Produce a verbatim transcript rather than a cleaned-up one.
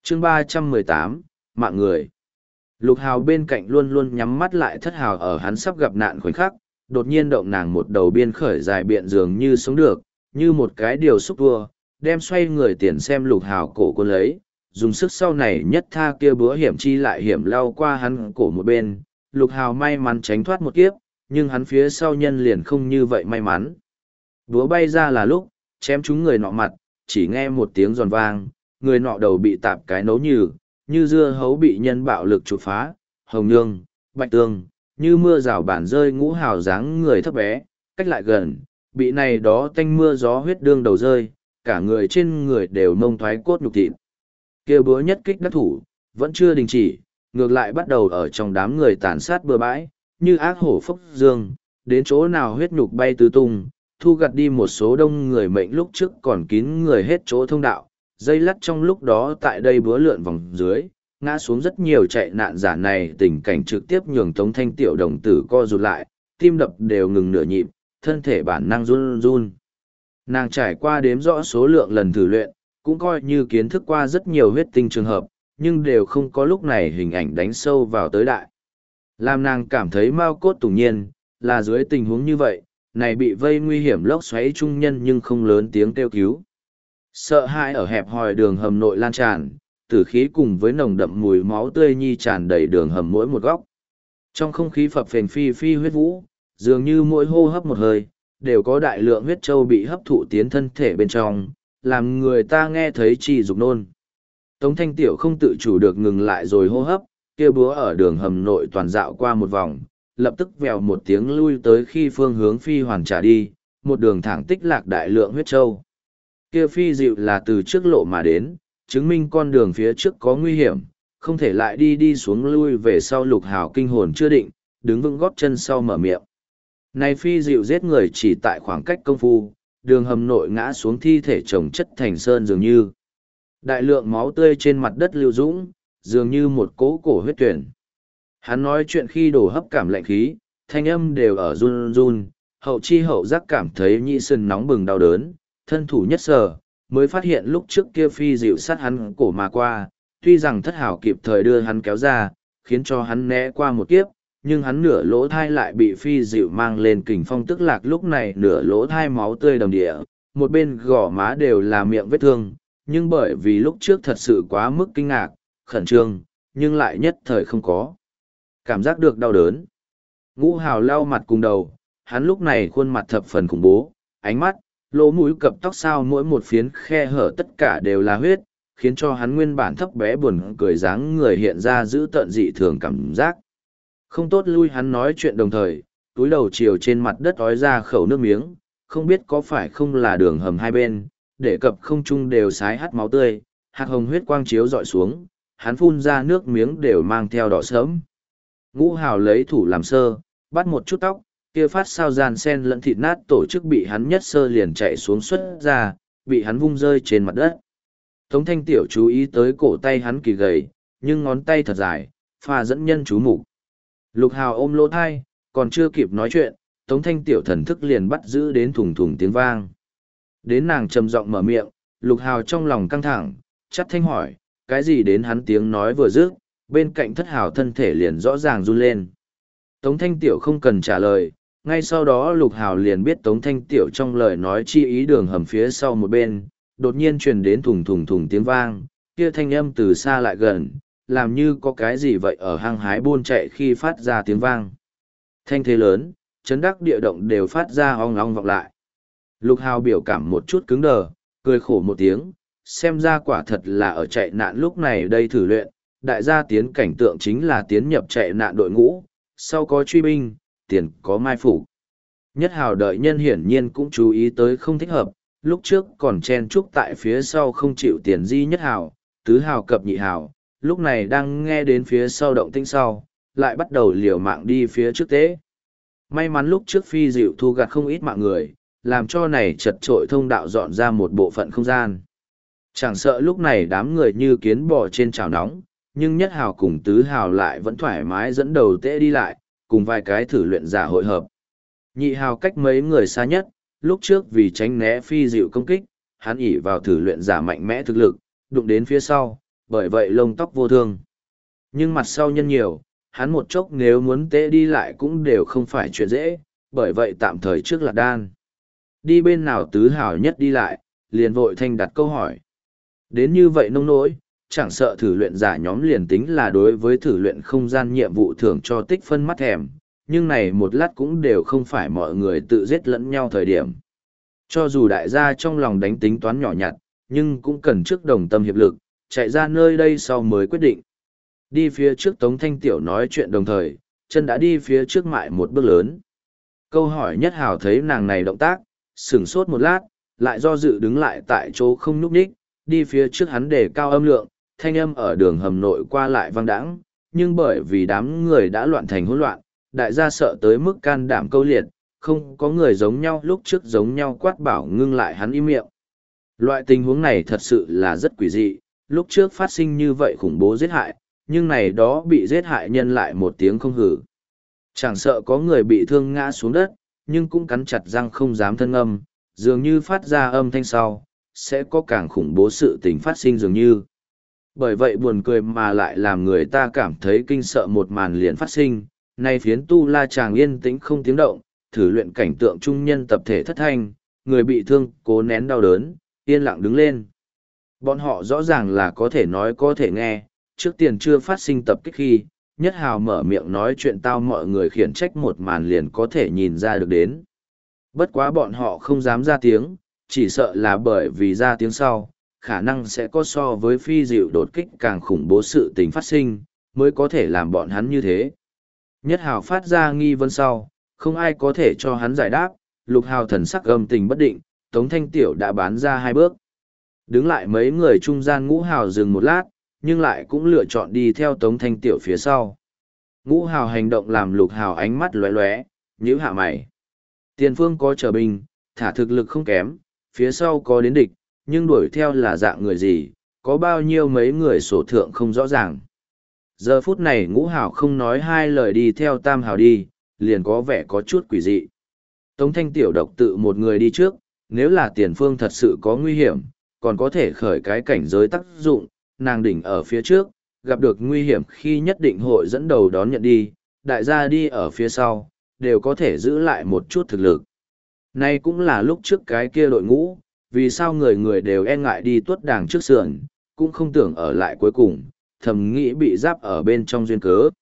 chương ba trăm mười tám, mạng người. Lục Hào bên cạnh luôn luôn nhắm mắt lại Thất Hào ở hắn sắp gặp nạn khoảnh khắc, đột nhiên động nàng một đầu biên khởi dài biện dường như sống được, như một cái điều xúc tua, đem xoay người tiền xem Lục Hào cổ cô lấy, dùng sức sau này nhất tha kia búa hiểm chi lại hiểm lao qua hắn cổ một bên. Lục Hào may mắn tránh thoát một kiếp, nhưng hắn phía sau nhân liền không như vậy may mắn. Búa bay ra là lúc, chém trúng người nọ mặt, chỉ nghe một tiếng giòn vang, người nọ đầu bị tạp cái nấu nhừ, như dưa hấu bị nhân bạo lực chụp phá, hồng nương, bạch tương, như mưa rào bản rơi ngũ hào dáng người thấp bé, cách lại gần, bị này đó tanh mưa gió huyết đương đầu rơi, cả người trên người đều nông thoái cốt nhục thịt. Kêu búa nhất kích đắc thủ, vẫn chưa đình chỉ, ngược lại bắt đầu ở trong đám người tàn sát bừa bãi, như ác hổ phốc dương, đến chỗ nào huyết nhục bay tứ tung, thu gặt đi một số đông người mệnh lúc trước còn kín người hết chỗ thông đạo, dây lắt trong lúc đó tại đây búa lượn vòng dưới, ngã xuống rất nhiều chạy nạn giả này, tình cảnh trực tiếp nhường Tống Thanh tiểu đồng tử co rụt lại, tim đập đều ngừng nửa nhịp, thân thể bản năng run run. Nàng trải qua đếm rõ số lượng lần thử luyện, cũng coi như kiến thức qua rất nhiều huyết tinh trường hợp, nhưng đều không có lúc này hình ảnh đánh sâu vào tới đại. Làm nàng cảm thấy mau cốt tủng nhiên, là dưới tình huống như vậy, này bị vây nguy hiểm lốc xoáy trung nhân nhưng không lớn tiếng kêu cứu. Sợ hãi ở hẹp hòi đường hầm nội lan tràn, tử khí cùng với nồng đậm mùi máu tươi nhi tràn đầy đường hầm mỗi một góc. Trong không khí phập phền phi phi huyết vũ, dường như mỗi hô hấp một hơi, đều có đại lượng huyết châu bị hấp thụ tiến thân thể bên trong, làm người ta nghe thấy chi dục nôn. Tống Thanh Tiểu không tự chủ được ngừng lại rồi hô hấp, kia búa ở đường hầm nội toàn dạo qua một vòng, lập tức vèo một tiếng lui tới khi phương hướng phi hoàn trả đi, một đường thẳng tích lạc đại lượng huyết châu. Kia phi dịu là từ trước lộ mà đến, chứng minh con đường phía trước có nguy hiểm, không thể lại đi đi xuống lui về sau. Lục Hào kinh hồn chưa định, đứng vững gót chân sau mở miệng. Này phi dịu giết người chỉ tại khoảng cách công phu, đường hầm nội ngã xuống thi thể chồng chất thành sơn dường như. Đại lượng máu tươi trên mặt đất lưu dũng, dường như một cỗ cổ huyết tuyển. Hắn nói chuyện khi đổ hấp cảm lạnh khí, thanh âm đều ở run run, hậu chi hậu giác cảm thấy nhĩ sườn nóng bừng đau đớn, thân thủ nhất sờ, mới phát hiện lúc trước kia phi dịu sát hắn cổ mà qua, tuy rằng Thất Hào kịp thời đưa hắn kéo ra, khiến cho hắn né qua một kiếp, nhưng hắn nửa lỗ thai lại bị phi dịu mang lên kình phong tức lạc, lúc này nửa lỗ thai máu tươi đầm địa, một bên gò má đều là miệng vết thương, nhưng bởi vì lúc trước thật sự quá mức kinh ngạc, khẩn trương, nhưng lại nhất thời không có cảm giác được đau đớn. Ngũ Hào lau mặt cùng đầu, hắn lúc này khuôn mặt thập phần khủng bố, ánh mắt, lỗ mũi cặp tóc sao mỗi một phiến khe hở tất cả đều là huyết, khiến cho hắn nguyên bản thấp bé buồn cười dáng người hiện ra giữ tợn dị thường cảm giác. Không tốt lui hắn nói chuyện đồng thời, túi đầu chiều trên mặt đất ói ra khẩu nước miếng, không biết có phải không là đường hầm hai bên, để cập không trung đều sái hắt máu tươi, hạt hồng huyết quang chiếu dọi xuống, hắn phun ra nước miếng đều mang theo đỏ sớm. Ngũ Hào lấy thủ làm sơ, bắt một chút tóc, kia phát sao gian sen lẫn thịt nát tổ chức bị hắn nhất sơ liền chạy xuống xuất ra, bị hắn vung rơi trên mặt đất. Tống Thanh Tiểu chú ý tới cổ tay hắn kỳ gầy, nhưng ngón tay thật dài, pha dẫn nhân chú mục. Lục Hào ôm lỗ thai, còn chưa kịp nói chuyện, Tống Thanh Tiểu thần thức liền bắt giữ đến thùng thùng tiếng vang. Đến nàng trầm giọng mở miệng, Lục Hào trong lòng căng thẳng, chắt thanh hỏi, cái gì đến hắn tiếng nói vừa dứt, bên cạnh Thất Hào thân thể liền rõ ràng run lên. Tống Thanh Tiểu không cần trả lời, ngay sau đó Lục Hào liền biết Tống Thanh Tiểu trong lời nói chi ý đường hầm phía sau một bên, đột nhiên truyền đến thùng thùng thùng tiếng vang, kia thanh âm từ xa lại gần, làm như có cái gì vậy ở hang hái buôn chạy khi phát ra tiếng vang. Thanh thế lớn, chấn đắc địa động đều phát ra ong ong vọng lại. Lục Hào biểu cảm một chút cứng đờ, cười khổ một tiếng, xem ra quả thật là ở chạy nạn lúc này đây thử luyện, đại gia tiến cảnh tượng chính là tiến nhập chạy nạn đội ngũ, sau có truy binh, tiền có mai phục. Nhất Hào đợi nhân hiển nhiên cũng chú ý tới không thích hợp, lúc trước còn chen chúc tại phía sau không chịu tiền di Nhất Hào, tứ Hào cập nhị Hào, lúc này đang nghe đến phía sau động tĩnh sau, lại bắt đầu liều mạng đi phía trước tế. May mắn lúc trước phi dịu thu gặt không ít mạng người, làm cho này chật trội thông đạo dọn ra một bộ phận không gian. Chẳng sợ lúc này đám người như kiến bò trên chảo nóng, nhưng Nhất Hào cùng tứ Hào lại vẫn thoải mái dẫn đầu tễ đi lại, cùng vài cái thử luyện giả hội hợp. Nhị Hào cách mấy người xa nhất, lúc trước vì tránh né phi dịu công kích, hắn ỉ vào thử luyện giả mạnh mẽ thực lực, đụng đến phía sau, bởi vậy lông tóc vô thương. Nhưng mặt sau nhân nhiều, hắn một chốc nếu muốn tế đi lại cũng đều không phải chuyện dễ, bởi vậy tạm thời trước lạc đan. Đi bên nào tứ hảo nhất đi lại, liền vội thanh đặt câu hỏi. Đến như vậy nông nỗi, chẳng sợ thử luyện giả nhóm liền tính là đối với thử luyện không gian nhiệm vụ thưởng cho tích phân mắt thèm, nhưng này một lát cũng đều không phải mọi người tự giết lẫn nhau thời điểm. Cho dù đại gia trong lòng đánh tính toán nhỏ nhặt, nhưng cũng cần trước đồng tâm hiệp lực, chạy ra nơi đây sau mới quyết định. Đi phía trước Tống Thanh Tiểu nói chuyện đồng thời, chân đã đi phía trước mại một bước lớn. Câu hỏi nhất hào thấy nàng này động tác, sửng sốt một lát, lại do dự đứng lại tại chỗ không núp đích, đi phía trước hắn để cao âm lượng, thanh âm ở đường hầm nội qua lại vang đãng, nhưng bởi vì đám người đã loạn thành hỗn loạn, đại gia sợ tới mức can đảm câu liệt, không có người giống nhau lúc trước giống nhau quát bảo ngưng lại hắn im miệng. Loại tình huống này thật sự là rất quỷ dị, lúc trước phát sinh như vậy khủng bố giết hại, nhưng này đó bị giết hại nhân lại một tiếng không hử. Chẳng sợ có người bị thương ngã xuống đất, nhưng cũng cắn chặt răng không dám thân âm, dường như phát ra âm thanh sau, sẽ có càng khủng bố sự tình phát sinh dường như. Bởi vậy buồn cười mà lại làm người ta cảm thấy kinh sợ một màn liền phát sinh, nay phiến tu la chàng yên tĩnh không tiếng động, thử luyện cảnh tượng trung nhân tập thể thất thanh, người bị thương cố nén đau đớn, yên lặng đứng lên. Bọn họ rõ ràng là có thể nói có thể nghe, trước tiền chưa phát sinh tập kích khi, nhất hào mở miệng nói chuyện tao mọi người khiển trách một màn liền có thể nhìn ra được đến. Bất quá bọn họ không dám ra tiếng, chỉ sợ là bởi vì ra tiếng sau, khả năng sẽ có so với phi dịu đột kích càng khủng bố sự tình phát sinh, mới có thể làm bọn hắn như thế. Nhất hào phát ra nghi vấn sau, không ai có thể cho hắn giải đáp, lục hào thần sắc âm tình bất định, Tống Thanh Tiểu đã bán ra hai bước. Đứng lại mấy người trung gian ngũ hào dừng một lát, nhưng lại cũng lựa chọn đi theo Tống Thanh Tiểu phía sau. Ngũ hào hành động làm lục hào ánh mắt lóe lóe, nhíu hạ mày. Tiền phương có trở binh, thả thực lực không kém, phía sau có đến địch, nhưng đuổi theo là dạng người gì, có bao nhiêu mấy người sổ thượng không rõ ràng. Giờ phút này ngũ hào không nói hai lời đi theo tam hào đi, liền có vẻ có chút quỷ dị. Tống Thanh Tiểu độc tự một người đi trước, nếu là tiền phương thật sự có nguy hiểm, còn có thể khởi cái cảnh giới tác dụng, nàng đỉnh ở phía trước, gặp được nguy hiểm khi nhất định hội dẫn đầu đón nhận đi, đại gia đi ở phía sau, đều có thể giữ lại một chút thực lực. Nay cũng là lúc trước cái kia đội ngũ, vì sao người người đều e ngại đi tuốt đàng trước sườn, cũng không tưởng ở lại cuối cùng, thầm nghĩ bị giáp ở bên trong duyên cớ.